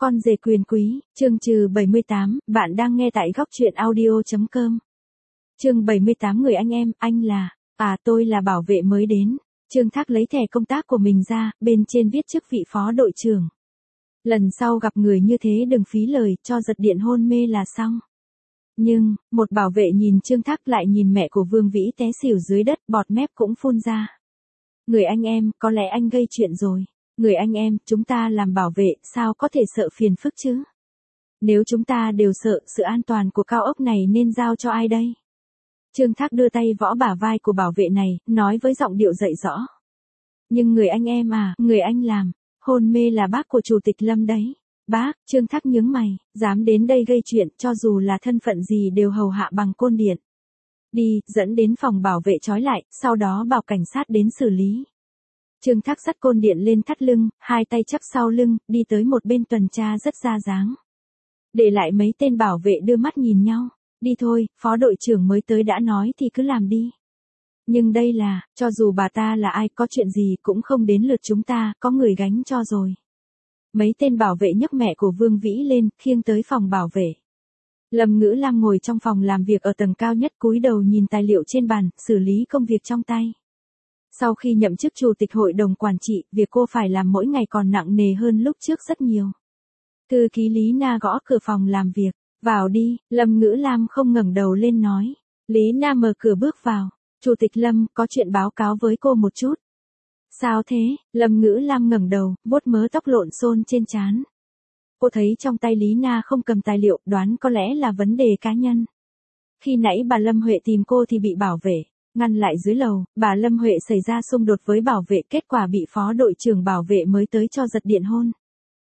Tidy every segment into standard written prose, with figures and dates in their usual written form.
Con dê quyền quý, chương trừ 78, bạn đang nghe tại góc truyện audio.com. Chương 78 người anh em, anh là, tôi là bảo vệ mới đến. Trương Thác lấy thẻ công tác của mình ra, bên trên viết chức vị phó đội trưởng. Lần sau gặp người như thế đừng phí lời, cho giật điện hôn mê là xong. Nhưng, một bảo vệ nhìn Trương Thác lại nhìn mẹ của Vương Vĩ té xỉu dưới đất, bọt mép cũng phun ra. Người anh em, có lẽ anh gây chuyện rồi. Người anh em, chúng ta làm bảo vệ, sao có thể sợ phiền phức chứ? Nếu chúng ta đều sợ, sự an toàn của cao ốc này nên giao cho ai đây? Trương Thác đưa tay võ bả vai của bảo vệ này, nói với giọng điệu dạy rõ. Nhưng người anh em người anh làm, hôn mê là bác của Chủ tịch Lâm đấy. Bác, Trương Thác nhướng mày, dám đến đây gây chuyện, cho dù là thân phận gì đều hầu hạ bằng côn điện. Đi, dẫn đến phòng bảo vệ trói lại, sau đó bảo cảnh sát đến xử lý. Trương Thác dắt côn điện lên thắt lưng, hai tay chắp sau lưng, đi tới một bên tuần tra rất ra dáng. Để lại mấy tên bảo vệ đưa mắt nhìn nhau. Đi thôi, phó đội trưởng mới tới đã nói thì cứ làm đi. Nhưng đây là, cho dù bà ta là ai, có chuyện gì cũng không đến lượt chúng ta, có người gánh cho rồi. Mấy tên bảo vệ nhấc mẹ của Vương Vĩ lên, khiêng tới phòng bảo vệ. Lâm Ngữ Lam ngồi trong phòng làm việc ở tầng cao nhất, cúi đầu nhìn tài liệu trên bàn, xử lý công việc trong tay. Sau khi nhậm chức chủ tịch hội đồng quản trị, việc cô phải làm mỗi ngày còn nặng nề hơn lúc trước rất nhiều. Thư ký Lý Na gõ cửa phòng làm việc. Vào đi, Lâm Ngữ Lam không ngẩng đầu lên nói. Lý Na mở cửa bước vào. Chủ tịch Lâm, có chuyện báo cáo với cô một chút. Sao thế? Lâm Ngữ Lam ngẩng đầu, vuốt mớ tóc lộn xộn trên trán. Cô thấy trong tay Lý Na không cầm tài liệu, đoán có lẽ là vấn đề cá nhân. Khi nãy bà Lâm Huệ tìm cô thì bị bảo vệ ngăn lại dưới lầu, bà Lâm Huệ xảy ra xung đột với bảo vệ, kết quả bị phó đội trưởng bảo vệ mới tới cho giật điện hôn.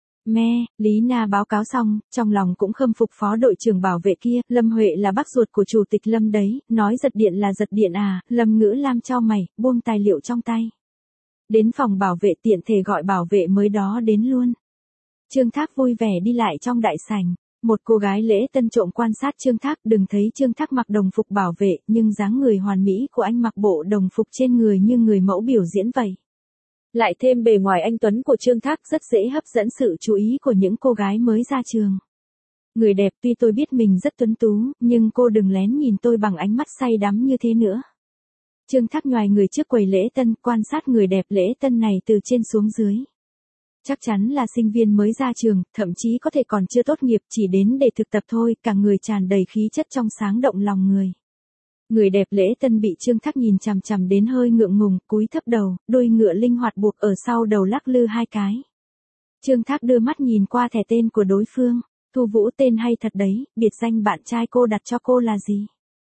Lý Na báo cáo xong, trong lòng cũng khâm phục phó đội trưởng bảo vệ kia, Lâm Huệ là bác ruột của Chủ tịch Lâm đấy, nói giật điện là giật điện à, Lâm Ngữ Lam chau mày, buông tài liệu trong tay. Đến phòng bảo vệ tiện thể gọi bảo vệ mới đó đến luôn. Trương Thác vui vẻ đi lại trong đại sảnh. Một cô gái lễ tân trộm quan sát Trương Thác, đừng thấy Trương Thác mặc đồng phục bảo vệ, nhưng dáng người hoàn mỹ của anh mặc bộ đồng phục trên người như người mẫu biểu diễn vậy. Lại thêm bề ngoài anh tuấn của Trương Thác rất dễ hấp dẫn sự chú ý của những cô gái mới ra trường. Người đẹp, tuy tôi biết mình rất tuấn tú, nhưng cô đừng lén nhìn tôi bằng ánh mắt say đắm như thế nữa. Trương Thác nhoài người trước quầy lễ tân, quan sát người đẹp lễ tân này từ trên xuống dưới. Chắc chắn là sinh viên mới ra trường, thậm chí có thể còn chưa tốt nghiệp, chỉ đến để thực tập thôi, cả người tràn đầy khí chất trong sáng động lòng người. Người đẹp lễ tân bị Trương Thác nhìn chằm chằm đến hơi ngượng ngùng, cúi thấp đầu, đuôi ngựa linh hoạt buộc ở sau đầu lắc lư hai cái. Trương Thác đưa mắt nhìn qua thẻ tên của đối phương. Thu Vũ, tên hay thật đấy, biệt danh bạn trai cô đặt cho cô là gì?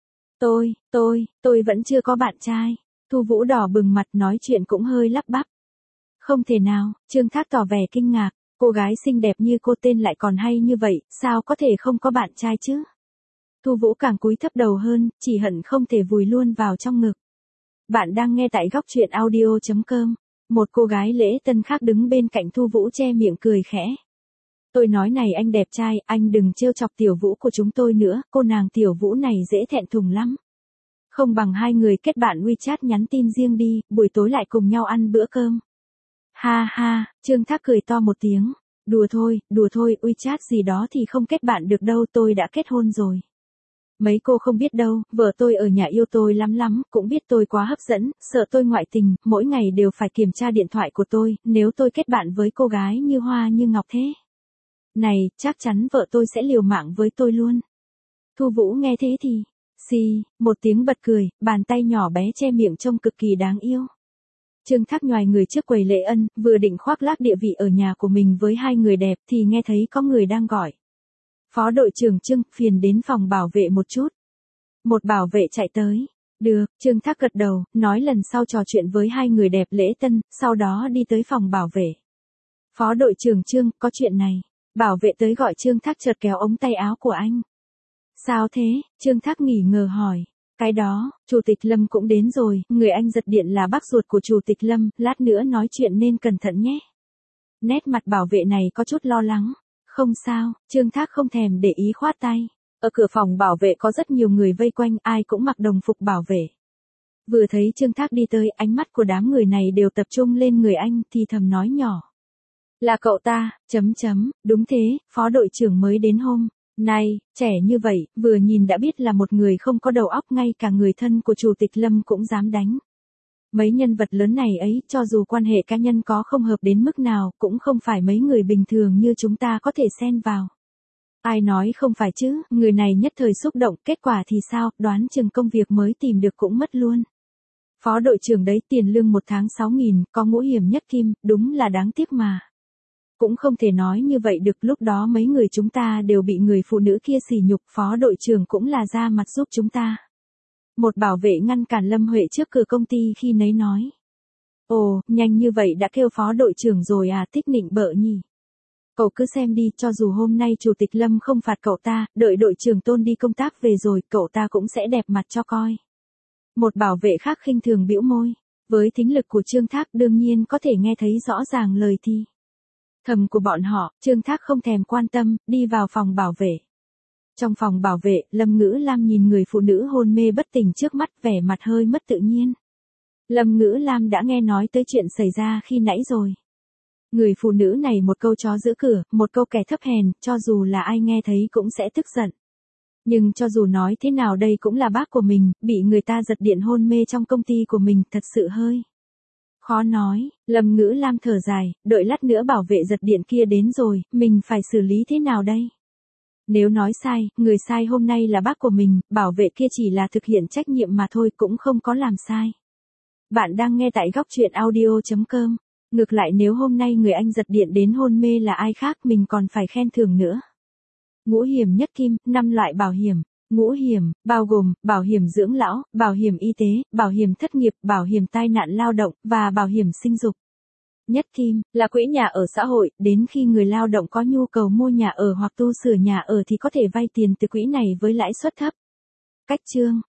Tôi vẫn chưa có bạn trai. Thu Vũ đỏ bừng mặt, nói chuyện cũng hơi lắp bắp. Không thể nào, Trương Thác tỏ vẻ kinh ngạc, cô gái xinh đẹp như cô tên lại còn hay như vậy, sao có thể không có bạn trai chứ? Thu Vũ càng cúi thấp đầu hơn, chỉ hận không thể vùi luôn vào trong ngực. Bạn đang nghe tại góc truyện audio.com. Một cô gái lễ tân khác đứng bên cạnh Thu Vũ che miệng cười khẽ. Tôi nói này anh đẹp trai, anh đừng trêu chọc Tiểu Vũ của chúng tôi nữa, cô nàng Tiểu Vũ này dễ thẹn thùng lắm. Không bằng hai người kết bạn WeChat nhắn tin riêng đi, buổi tối lại cùng nhau ăn bữa cơm. Ha ha, Trương Thác cười to một tiếng. Đùa thôi, WeChat gì đó thì không kết bạn được đâu, tôi đã kết hôn rồi. Mấy cô không biết đâu, vợ tôi ở nhà yêu tôi lắm, cũng biết tôi quá hấp dẫn, sợ tôi ngoại tình, mỗi ngày đều phải kiểm tra điện thoại của tôi, nếu tôi kết bạn với cô gái như hoa như ngọc thế. Này, chắc chắn vợ tôi sẽ liều mạng với tôi luôn. Thu Vũ nghe thế thì, một tiếng bật cười, bàn tay nhỏ bé che miệng trông cực kỳ đáng yêu. Trương Thác nhoài người trước quầy lễ ân, vừa định khoác lác địa vị ở nhà của mình với hai người đẹp thì nghe thấy có người đang gọi. Phó đội trưởng Trương, phiền đến phòng bảo vệ một chút. Một bảo vệ chạy tới. Được, Trương Thác gật đầu, nói lần sau trò chuyện với hai người đẹp lễ tân, sau đó đi tới phòng bảo vệ. Phó đội trưởng Trương, có chuyện này. Bảo vệ tới gọi Trương Thác chợt kéo ống tay áo của anh. Sao thế? Trương Thác nghỉ ngờ hỏi. Cái đó, Chủ tịch Lâm cũng đến rồi, người anh giật điện là bác ruột của Chủ tịch Lâm, lát nữa nói chuyện nên cẩn thận nhé. Nét mặt bảo vệ này có chút lo lắng. Không sao, Trương Thác không thèm để ý khoát tay. Ở cửa phòng bảo vệ có rất nhiều người vây quanh, ai cũng mặc đồng phục bảo vệ. Vừa thấy Trương Thác đi tới, ánh mắt của đám người này đều tập trung lên người anh, thì thầm nói nhỏ. Là cậu ta, đúng thế, phó đội trưởng mới đến hôm nay, trẻ như vậy, vừa nhìn đã biết là một người không có đầu óc, ngay cả người thân của Chủ tịch Lâm cũng dám đánh. Mấy nhân vật lớn này ấy, cho dù quan hệ cá nhân có không hợp đến mức nào, cũng không phải mấy người bình thường như chúng ta có thể xen vào. Ai nói không phải chứ, người này nhất thời xúc động, kết quả thì sao, đoán chừng công việc mới tìm được cũng mất luôn. Phó đội trưởng đấy, tiền lương 1 tháng 6.000, có ngũ hiểm nhất kim, đúng là đáng tiếc mà. Cũng không thể nói như vậy được, lúc đó mấy người chúng ta đều bị người phụ nữ kia sỉ nhục, phó đội trưởng cũng là ra mặt giúp chúng ta. Một bảo vệ ngăn cản Lâm Huệ trước cửa công ty khi nấy nói. Ồ, nhanh như vậy đã kêu phó đội trưởng rồi à, thích nịnh bợ nhỉ. Cậu cứ xem đi, cho dù hôm nay Chủ tịch Lâm không phạt cậu ta, đợi đội trưởng Tôn đi công tác về rồi, cậu ta cũng sẽ đẹp mặt cho coi. Một bảo vệ khác khinh thường bĩu môi. Với thính lực của Trương Thác đương nhiên có thể nghe thấy rõ ràng lời thì thầm của bọn họ, Trương Thác không thèm quan tâm, đi vào phòng bảo vệ. Trong phòng bảo vệ, Lâm Ngữ Lam nhìn người phụ nữ hôn mê bất tỉnh trước mắt, vẻ mặt hơi mất tự nhiên. Lâm Ngữ Lam đã nghe nói tới chuyện xảy ra khi nãy rồi. Người phụ nữ này một câu chó giữ cửa, một câu kẻ thấp hèn, cho dù là ai nghe thấy cũng sẽ tức giận. Nhưng cho dù nói thế nào đây cũng là bác của mình, bị người ta giật điện hôn mê trong công ty của mình, thật sự hơi khó nói. Lâm Ngữ Lam thở dài, đợi lát nữa bảo vệ giật điện kia đến rồi, mình phải xử lý thế nào đây? Nếu nói sai, người sai hôm nay là bác của mình, bảo vệ kia chỉ là thực hiện trách nhiệm mà thôi, cũng không có làm sai. Bạn đang nghe tại góc truyện audio.com. Ngược lại nếu hôm nay người anh giật điện đến hôn mê là ai khác, mình còn phải khen thưởng nữa. Ngũ hiểm nhất kim, 5 loại bảo hiểm. Ngũ hiểm, bao gồm, bảo hiểm dưỡng lão, bảo hiểm y tế, bảo hiểm thất nghiệp, bảo hiểm tai nạn lao động, và bảo hiểm sinh dục. Nhất kim, là quỹ nhà ở xã hội, đến khi người lao động có nhu cầu mua nhà ở hoặc tu sửa nhà ở thì có thể vay tiền từ quỹ này với lãi suất thấp. Cách chương